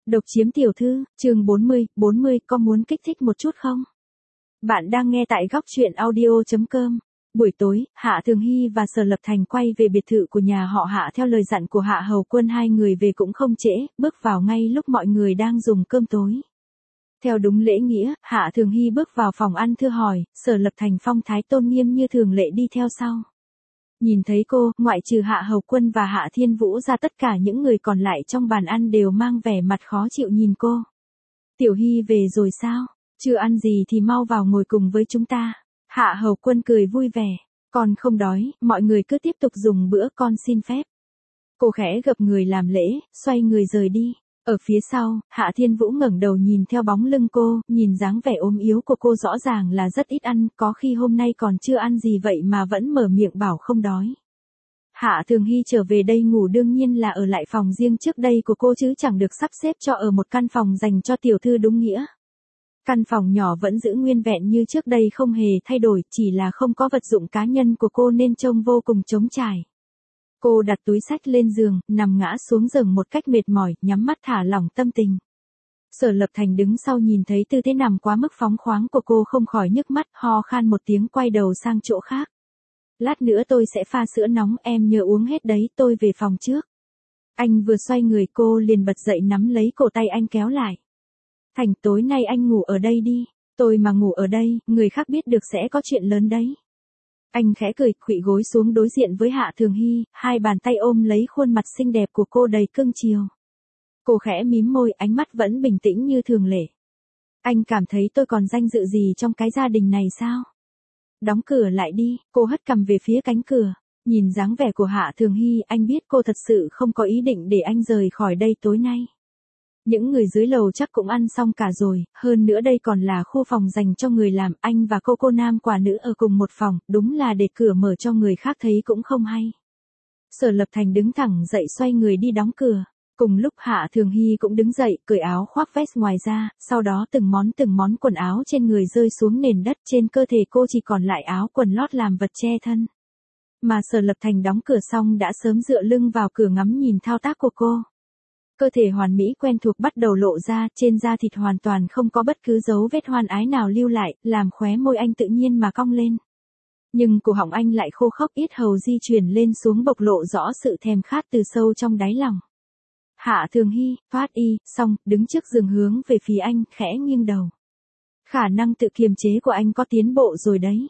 Độc chiếm tiểu thư, chương 40 có muốn kích thích một chút không? Bạn đang nghe tại góc truyện audio.com. Buổi tối, Hạ Thường Hy và Sở Lập Thành quay về biệt thự của nhà họ Hạ theo lời dặn của Hạ Hầu Quân. Hai người về cũng không trễ, bước vào ngay lúc mọi người đang dùng cơm tối. Theo đúng lễ nghĩa, Hạ Thường Hy bước vào phòng ăn thưa hỏi, Sở Lập Thành phong thái tôn nghiêm như thường lệ đi theo sau. Nhìn thấy cô, ngoại trừ Hạ Hầu Quân và Hạ Thiên Vũ ra, tất cả những người còn lại trong bàn ăn đều mang vẻ mặt khó chịu nhìn cô. Tiểu Hy về rồi sao? Chưa ăn gì thì mau vào ngồi cùng với chúng ta. Hạ Hầu Quân cười vui vẻ. Con không đói, mọi người cứ tiếp tục dùng bữa, con xin phép. Cô khẽ gập người làm lễ, xoay người rời đi. Ở phía sau, Hạ Thiên Vũ ngẩng đầu nhìn theo bóng lưng cô, nhìn dáng vẻ ốm yếu của cô rõ ràng là rất ít ăn, có khi hôm nay còn chưa ăn gì vậy mà vẫn mở miệng bảo không đói. Hạ Thường Hy trở về đây ngủ đương nhiên là ở lại phòng riêng trước đây của cô chứ chẳng được sắp xếp cho ở một căn phòng dành cho tiểu thư đúng nghĩa. Căn phòng nhỏ vẫn giữ nguyên vẹn như trước đây không hề thay đổi, chỉ là không có vật dụng cá nhân của cô nên trông vô cùng trống trải. Cô đặt túi xách lên giường, nằm ngã xuống giường một cách mệt mỏi, nhắm mắt thả lỏng tâm tình. Sở Lập Thành đứng sau nhìn thấy tư thế nằm quá mức phóng khoáng của cô không khỏi nhức mắt, ho khan một tiếng quay đầu sang chỗ khác. Lát nữa tôi sẽ pha sữa nóng, em nhớ uống hết đấy, tôi về phòng trước. Anh vừa xoay người cô liền bật dậy nắm lấy cổ tay anh kéo lại. Thành, tối nay anh ngủ ở đây đi, tôi mà ngủ ở đây, người khác biết được sẽ có chuyện lớn đấy. Anh khẽ cười, khuỵu gối xuống đối diện với Hạ Thường Hy, hai bàn tay ôm lấy khuôn mặt xinh đẹp của cô đầy cưng chiều. Cô khẽ mím môi, ánh mắt vẫn bình tĩnh như thường lệ. Anh cảm thấy tôi còn danh dự gì trong cái gia đình này sao? Đóng cửa lại đi, cô hất cằm về phía cánh cửa. Nhìn dáng vẻ của Hạ Thường Hy, anh biết cô thật sự không có ý định để anh rời khỏi đây tối nay. Những người dưới lầu chắc cũng ăn xong cả rồi, hơn nữa đây còn là khu phòng dành cho người làm, anh và cô nam quả nữ ở cùng một phòng, đúng là để cửa mở cho người khác thấy cũng không hay. Sở Lập Thành đứng thẳng dậy xoay người đi đóng cửa. Cùng lúc Hạ Thường Hy cũng đứng dậy, cởi áo khoác vest ngoài ra, sau đó từng món quần áo trên người rơi xuống nền đất, trên cơ thể cô chỉ còn lại áo quần lót làm vật che thân. Mà Sở Lập Thành đóng cửa xong đã sớm dựa lưng vào cửa ngắm nhìn thao tác của cô. Cơ thể hoàn mỹ quen thuộc bắt đầu lộ ra, trên da thịt hoàn toàn không có bất cứ dấu vết hoan ái nào lưu lại, làm khóe môi anh tự nhiên mà cong lên. Nhưng cổ họng anh lại khô khốc, yết hầu di chuyển lên xuống bộc lộ rõ sự thèm khát từ sâu trong đáy lòng. Hạ Thường Hy, thoát y, xong, đứng trước giường hướng về phía anh, khẽ nghiêng đầu. Khả năng tự kiềm chế của anh có tiến bộ rồi đấy.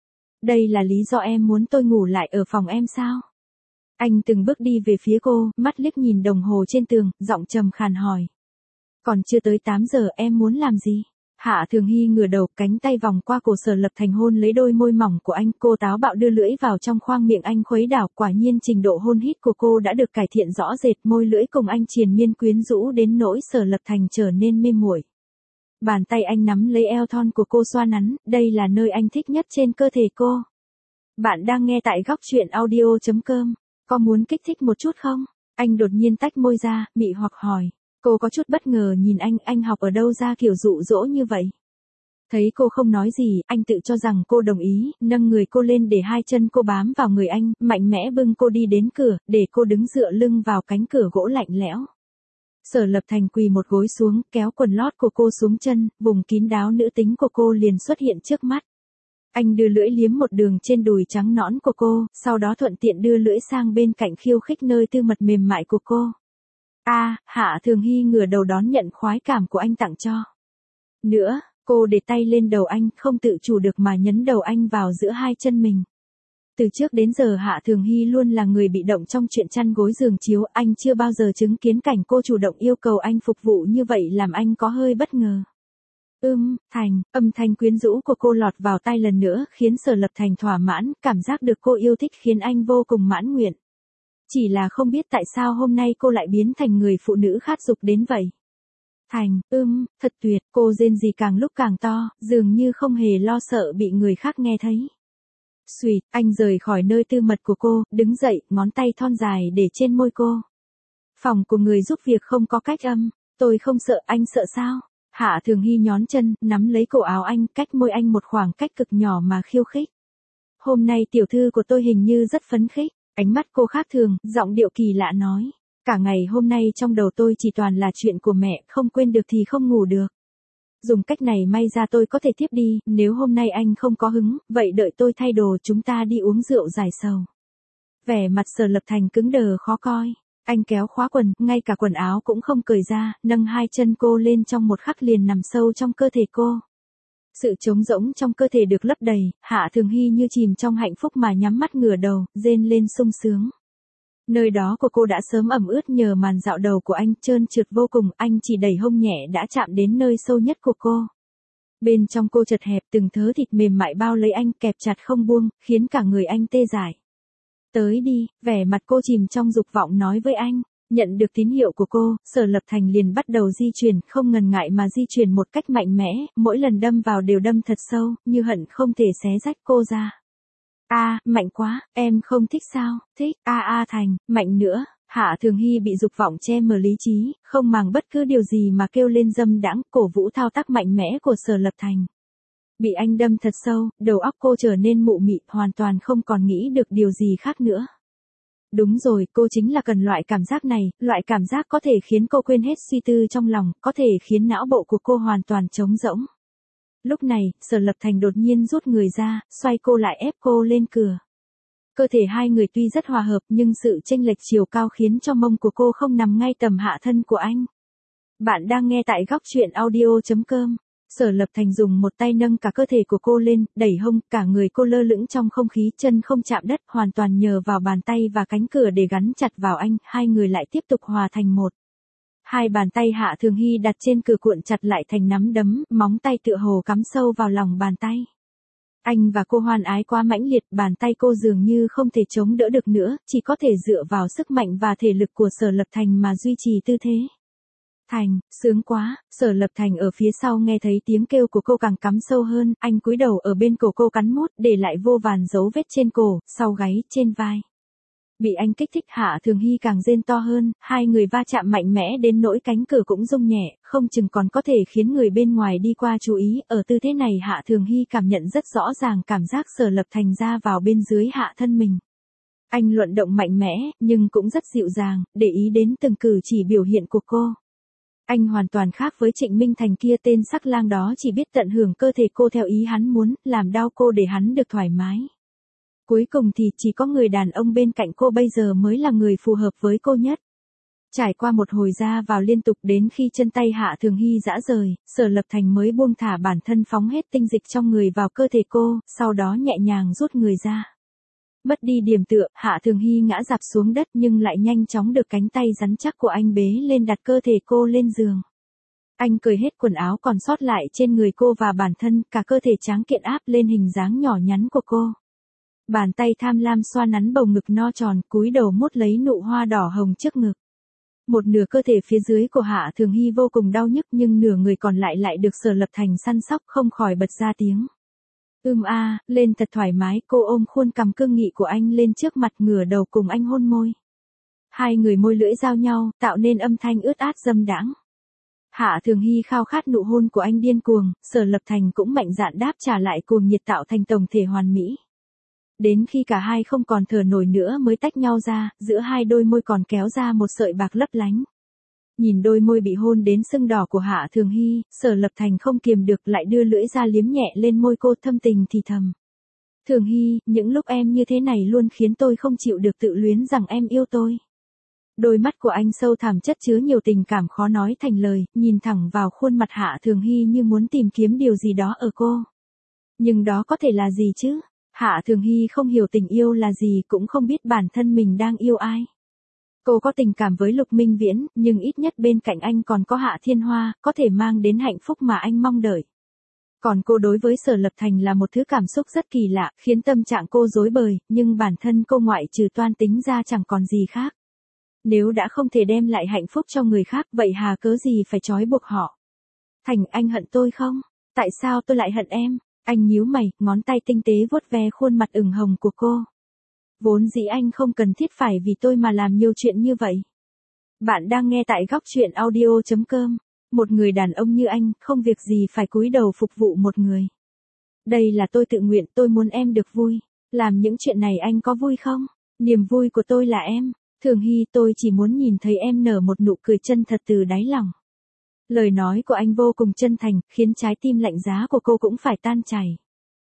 Đây là lý do em muốn tôi ngủ lại ở phòng em sao? Anh từng bước đi về phía cô, mắt liếc nhìn đồng hồ trên tường, giọng trầm khàn hỏi. Còn chưa tới 8 giờ, em muốn làm gì? Hạ Thường Hy ngửa đầu, cánh tay vòng qua cổ Sở Lập Thành hôn lấy đôi môi mỏng của anh, cô táo bạo đưa lưỡi vào trong khoang miệng anh khuấy đảo, quả nhiên trình độ hôn hít của cô đã được cải thiện rõ rệt, môi lưỡi cùng anh triền miên quyến rũ đến nỗi Sở Lập Thành trở nên mê muội. Bàn tay anh nắm lấy eo thon của cô xoa nắn, đây là nơi anh thích nhất trên cơ thể cô. Bạn đang nghe tại góc truyện audio.com. Có muốn kích thích một chút không? Anh đột nhiên tách môi ra, mị hoặc hỏi. Cô có chút bất ngờ nhìn anh học ở đâu ra kiểu dụ dỗ như vậy? Thấy cô không nói gì, anh tự cho rằng cô đồng ý, nâng người cô lên để hai chân cô bám vào người anh, mạnh mẽ bưng cô đi đến cửa, để cô đứng dựa lưng vào cánh cửa gỗ lạnh lẽo. Sở Lập Thành quỳ một gối xuống, kéo quần lót của cô xuống chân, vùng kín đáo nữ tính của cô liền xuất hiện trước mắt. Anh đưa lưỡi liếm một đường trên đùi trắng nõn của cô, sau đó thuận tiện đưa lưỡi sang bên cạnh khiêu khích nơi tư mật mềm mại của cô. Hạ Thường Hy ngửa đầu đón nhận khoái cảm của anh tặng cho. Nữa, cô để tay lên đầu anh, không tự chủ được mà nhấn đầu anh vào giữa hai chân mình. Từ trước đến giờ Hạ Thường Hy luôn là người bị động trong chuyện chăn gối giường chiếu, anh chưa bao giờ chứng kiến cảnh cô chủ động yêu cầu anh phục vụ như vậy làm anh có hơi bất ngờ. Âm thanh quyến rũ của cô lọt vào tai lần nữa khiến Sở Lập Thành thỏa mãn, cảm giác được cô yêu thích khiến anh vô cùng mãn nguyện. Chỉ là không biết tại sao hôm nay cô lại biến thành người phụ nữ khát dục đến vậy. Thật tuyệt, cô rên rỉ càng lúc càng to, dường như không hề lo sợ bị người khác nghe thấy. Xuỵt, anh rời khỏi nơi tư mật của cô, đứng dậy, ngón tay thon dài để trên môi cô. Phòng của người giúp việc không có cách âm, tôi không sợ, anh sợ sao? Hạ Thường Hy nhón chân, nắm lấy cổ áo anh, cách môi anh một khoảng cách cực nhỏ mà khiêu khích. Hôm nay tiểu thư của tôi hình như rất phấn khích, ánh mắt cô khác thường, giọng điệu kỳ lạ nói. Cả ngày hôm nay trong đầu tôi chỉ toàn là chuyện của mẹ, không quên được thì không ngủ được. Dùng cách này may ra tôi có thể tiếp đi, nếu hôm nay anh không có hứng, vậy đợi tôi thay đồ chúng ta đi uống rượu giải sầu. Vẻ mặt Sở Lập Thành cứng đờ khó coi. Anh kéo khóa quần, ngay cả quần áo cũng không cởi ra, nâng hai chân cô lên trong một khắc liền nằm sâu trong cơ thể cô. Sự trống rỗng trong cơ thể được lấp đầy, Hạ Thường Hy như chìm trong hạnh phúc mà nhắm mắt ngửa đầu, rên lên sung sướng. Nơi đó của cô đã sớm ẩm ướt nhờ màn dạo đầu của anh, trơn trượt vô cùng, anh chỉ đẩy hông nhẹ đã chạm đến nơi sâu nhất của cô. Bên trong cô chật hẹp, từng thớ thịt mềm mại bao lấy anh, kẹp chặt không buông, khiến cả người anh tê dại. Tới đi, vẻ mặt cô chìm trong dục vọng nói với anh. Nhận được tín hiệu của cô, Sở Lập Thành liền bắt đầu di chuyển, không ngần ngại mà di chuyển một cách mạnh mẽ, mỗi lần đâm vào đều đâm thật sâu, như hận không thể xé rách cô ra. Mạnh quá, em không thích sao? Thích, Thành, mạnh nữa. Hạ Thường Hy bị dục vọng che mờ lý trí, không màng bất cứ điều gì mà kêu lên dâm đãng, cổ vũ thao tác mạnh mẽ của Sở Lập Thành. Bị anh đâm thật sâu, đầu óc cô trở nên mụ mị, hoàn toàn không còn nghĩ được điều gì khác nữa. Đúng rồi, cô chính là cần loại cảm giác này, loại cảm giác có thể khiến cô quên hết suy tư trong lòng, có thể khiến não bộ của cô hoàn toàn trống rỗng. Lúc này, Sở Lập Thành đột nhiên rút người ra, xoay cô lại ép cô lên cửa. Cơ thể hai người tuy rất hòa hợp nhưng sự chênh lệch chiều cao khiến cho mông của cô không nằm ngay tầm hạ thân của anh. Bạn đang nghe tại góc truyện audio.com. Sở Lập Thành dùng một tay nâng cả cơ thể của cô lên, đẩy hông, cả người cô lơ lửng trong không khí, chân không chạm đất, hoàn toàn nhờ vào bàn tay và cánh cửa để gắn chặt vào anh, hai người lại tiếp tục hòa thành một. Hai bàn tay Hạ Thường Hy đặt trên cửa cuộn chặt lại thành nắm đấm, móng tay tựa hồ cắm sâu vào lòng bàn tay. Anh và cô hoan ái quá mãnh liệt, bàn tay cô dường như không thể chống đỡ được nữa, chỉ có thể dựa vào sức mạnh và thể lực của Sở Lập Thành mà duy trì tư thế. Thành, sướng quá, Sở Lập Thành ở phía sau nghe thấy tiếng kêu của cô càng cắm sâu hơn, anh cúi đầu ở bên cổ cô cắn mút, để lại vô vàn dấu vết trên cổ, sau gáy, trên vai. Bị anh kích thích, Hạ Thường Hy càng rên to hơn, hai người va chạm mạnh mẽ đến nỗi cánh cửa cũng rung nhẹ, không chừng còn có thể khiến người bên ngoài đi qua chú ý, ở tư thế này Hạ Thường Hy cảm nhận rất rõ ràng cảm giác Sở Lập Thành ra vào bên dưới hạ thân mình. Anh luận động mạnh mẽ, nhưng cũng rất dịu dàng, để ý đến từng cử chỉ biểu hiện của cô. Anh hoàn toàn khác với Trịnh Minh Thành kia, tên sắc lang đó chỉ biết tận hưởng cơ thể cô theo ý hắn muốn, làm đau cô để hắn được thoải mái. Cuối cùng thì chỉ có người đàn ông bên cạnh cô bây giờ mới là người phù hợp với cô nhất. Trải qua một hồi ra vào liên tục đến khi chân tay Hạ Thường Hy rã rời, Sở Lập Thành mới buông thả bản thân phóng hết tinh dịch trong người vào cơ thể cô, sau đó nhẹ nhàng rút người ra. Mất đi điểm tựa, Hạ Thường Hy ngã rạp xuống đất nhưng lại nhanh chóng được cánh tay rắn chắc của anh bế lên đặt cơ thể cô lên giường. Anh cởi hết quần áo còn sót lại trên người cô và bản thân, cả cơ thể tráng kiện áp lên hình dáng nhỏ nhắn của cô. Bàn tay tham lam xoa nắn bầu ngực no tròn, cúi đầu mút lấy nụ hoa đỏ hồng trước ngực. Một nửa cơ thể phía dưới của Hạ Thường Hy vô cùng đau nhức nhưng nửa người còn lại được Sở Lập Thành săn sóc, không khỏi bật ra tiếng. Lên thật thoải mái, cô ôm khuôn cằm cương nghị của anh lên trước mặt, ngửa đầu cùng anh hôn môi. Hai người môi lưỡi giao nhau, tạo nên âm thanh ướt át dâm đãng. Hạ Thường Hy khao khát nụ hôn của anh điên cuồng, Sở Lập Thành cũng mạnh dạn đáp trả lại, cuồng nhiệt tạo thành tổng thể hoàn mỹ. Đến khi cả hai không còn thở nổi nữa mới tách nhau ra, giữa hai đôi môi còn kéo ra một sợi bạc lấp lánh. Nhìn đôi môi bị hôn đến sưng đỏ của Hạ Thường Hy, Sở Lập Thành không kiềm được lại đưa lưỡi ra liếm nhẹ lên môi cô, thâm tình thì thầm. Thường Hy, những lúc em như thế này luôn khiến tôi không chịu được tự luyến rằng em yêu tôi. Đôi mắt của anh sâu thẳm chất chứa nhiều tình cảm khó nói thành lời, nhìn thẳng vào khuôn mặt Hạ Thường Hy như muốn tìm kiếm điều gì đó ở cô. Nhưng đó có thể là gì chứ? Hạ Thường Hy không hiểu tình yêu là gì, cũng không biết bản thân mình đang yêu ai. Cô có tình cảm với Lục Minh Viễn, nhưng ít nhất bên cạnh anh còn có Hạ Thiên Hoa, có thể mang đến hạnh phúc mà anh mong đợi. Còn cô đối với Sở Lập Thành là một thứ cảm xúc rất kỳ lạ, khiến tâm trạng cô rối bời, nhưng bản thân cô ngoại trừ toan tính ra chẳng còn gì khác. Nếu đã không thể đem lại hạnh phúc cho người khác, vậy hà cớ gì phải trói buộc họ? Thành, anh hận tôi không? Tại sao tôi lại hận em? Anh nhíu mày, ngón tay tinh tế vuốt ve khuôn mặt ửng hồng của cô. Vốn dĩ anh không cần thiết phải vì tôi mà làm nhiều chuyện như vậy. Bạn đang nghe tại góc truyện audio.com. Một người đàn ông như anh, không việc gì phải cúi đầu phục vụ một người. Đây là tôi tự nguyện, tôi muốn em được vui. Làm những chuyện này anh có vui không? Niềm vui của tôi là em. Thường Hy, tôi chỉ muốn nhìn thấy em nở một nụ cười chân thật từ đáy lòng. Lời nói của anh vô cùng chân thành, khiến trái tim lạnh giá của cô cũng phải tan chảy.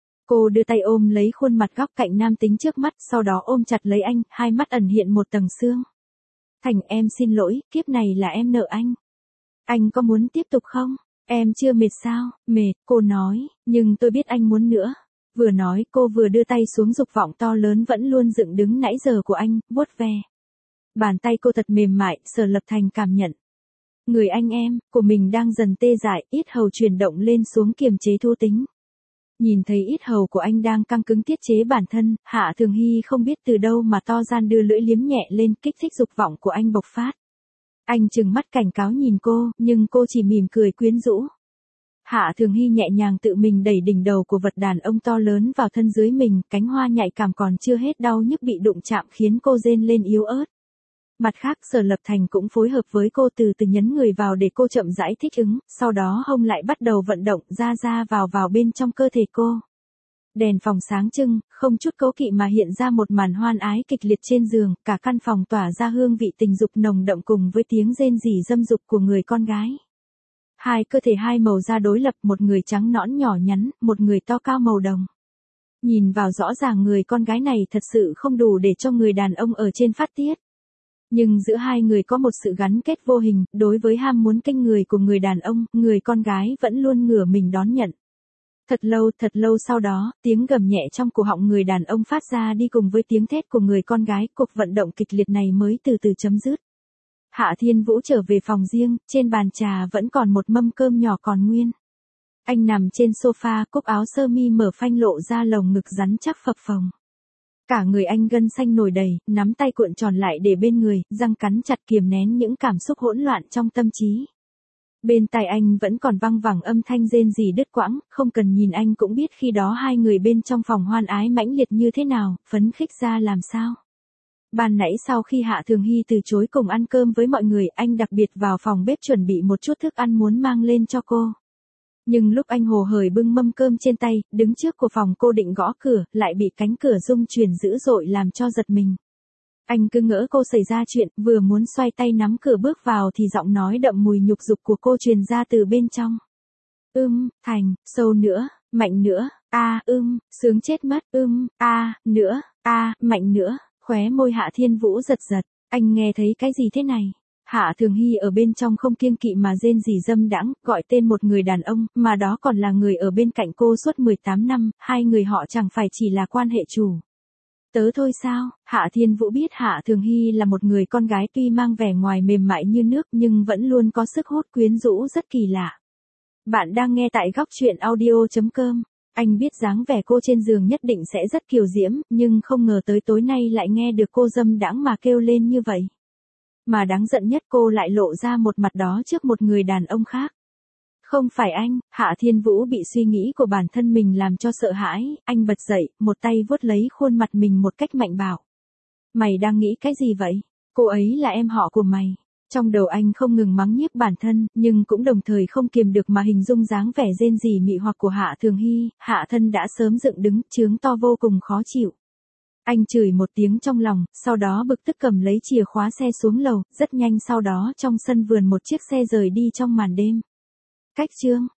Cô đưa tay ôm lấy khuôn mặt góc cạnh nam tính trước mắt, sau đó ôm chặt lấy anh, hai mắt ẩn hiện một tầng sương. Thành, em xin lỗi, kiếp này là em nợ anh. Anh có muốn tiếp tục không? Em chưa mệt sao? Mệt, cô nói, nhưng tôi biết anh muốn nữa. Vừa nói cô vừa đưa tay xuống dục vọng to lớn vẫn luôn dựng đứng nãy giờ của anh, vuốt ve. Bàn tay cô thật mềm mại, Sở Lập Thành cảm nhận. Người anh em, của mình đang dần tê dại, yết hầu chuyển động lên xuống kiềm chế thú tính. Nhìn thấy yết hầu của anh đang căng cứng tiết chế bản thân, Hạ Thường Hy không biết từ đâu mà to gan đưa lưỡi liếm nhẹ lên kích thích dục vọng của anh bộc phát. Anh trừng mắt cảnh cáo nhìn cô, nhưng cô chỉ mỉm cười quyến rũ. Hạ Thường Hy nhẹ nhàng tự mình đẩy đỉnh đầu của vật đàn ông to lớn vào thân dưới mình, cánh hoa nhạy cảm còn chưa hết đau nhức bị đụng chạm khiến cô rên lên yếu ớt. Mặt khác Sở Lập Thành cũng phối hợp với cô từ từ nhấn người vào để cô chậm rãi thích ứng, sau đó hông lại bắt đầu vận động ra vào bên trong cơ thể cô. Đèn phòng sáng trưng, không chút cố kỵ mà hiện ra một màn hoan ái kịch liệt trên giường, cả căn phòng tỏa ra hương vị tình dục nồng đậm cùng với tiếng rên rỉ dâm dục của người con gái. Hai cơ thể hai màu da đối lập, một người trắng nõn nhỏ nhắn, một người to cao màu đồng. Nhìn vào rõ ràng người con gái này thật sự không đủ để cho người đàn ông ở trên phát tiết. Nhưng giữa hai người có một sự gắn kết vô hình, đối với ham muốn kinh người của người đàn ông, người con gái vẫn luôn ngửa mình đón nhận. Thật lâu sau đó, tiếng gầm nhẹ trong cổ họng người đàn ông phát ra đi cùng với tiếng thét của người con gái, cuộc vận động kịch liệt này mới từ từ chấm dứt. Hạ Thiên Vũ trở về phòng riêng, trên bàn trà vẫn còn một mâm cơm nhỏ còn nguyên. Anh nằm trên sofa, cúc áo sơ mi mở phanh lộ ra lồng ngực rắn chắc phập phồng. Cả người anh gân xanh nổi đầy, nắm tay cuộn tròn lại để bên người, răng cắn chặt kiềm nén những cảm xúc hỗn loạn trong tâm trí. Bên tai anh vẫn còn văng vẳng âm thanh rên rỉ đứt quãng, không cần nhìn anh cũng biết khi đó hai người bên trong phòng hoan ái mãnh liệt như thế nào, phấn khích ra làm sao. Ban nãy sau khi Hạ Thường Hy từ chối cùng ăn cơm với mọi người, anh đặc biệt vào phòng bếp chuẩn bị một chút thức ăn muốn mang lên cho cô. Nhưng lúc anh hồ hởi bưng mâm cơm trên tay, đứng trước của phòng cô định gõ cửa, lại bị cánh cửa rung chuyển dữ dội làm cho giật mình. Anh cứ ngỡ cô xảy ra chuyện, vừa muốn xoay tay nắm cửa bước vào thì giọng nói đậm mùi nhục dục của cô truyền ra từ bên trong. Thành, sâu nữa, mạnh nữa, sướng chết mất, nữa, mạnh nữa, khóe môi Hạ Thiên Vũ giật giật, anh nghe thấy cái gì thế này? Hạ Thường Hy ở bên trong không kiêng kỵ mà rên rỉ dâm đãng, gọi tên một người đàn ông, mà đó còn là người ở bên cạnh cô suốt 18 năm, hai người họ chẳng phải chỉ là quan hệ chủ tớ thôi sao? Hạ Thiên Vũ biết Hạ Thường Hy là một người con gái tuy mang vẻ ngoài mềm mại như nước nhưng vẫn luôn có sức hút quyến rũ rất kỳ lạ. Bạn đang nghe tại góc truyện audio.com. Anh biết dáng vẻ cô trên giường nhất định sẽ rất kiều diễm, nhưng không ngờ tới tối nay lại nghe được cô dâm đãng mà kêu lên như vậy. Mà đáng giận nhất cô lại lộ ra một mặt đó trước một người đàn ông khác. Không phải anh, Hạ Thiên Vũ bị suy nghĩ của bản thân mình làm cho sợ hãi, anh bật dậy, một tay vuốt lấy khuôn mặt mình một cách mạnh bạo. Mày đang nghĩ cái gì vậy? Cô ấy là em họ của mày. Trong đầu anh không ngừng mắng nhiếc bản thân, nhưng cũng đồng thời không kiềm được mà hình dung dáng vẻ rên rỉ mị hoặc của Hạ Thường Hy, Hạ thân đã sớm dựng đứng, trướng to vô cùng khó chịu. Anh chửi một tiếng trong lòng, sau đó bực tức cầm lấy chìa khóa xe xuống lầu, rất nhanh sau đó trong sân vườn một chiếc xe rời đi trong màn đêm. Cách chương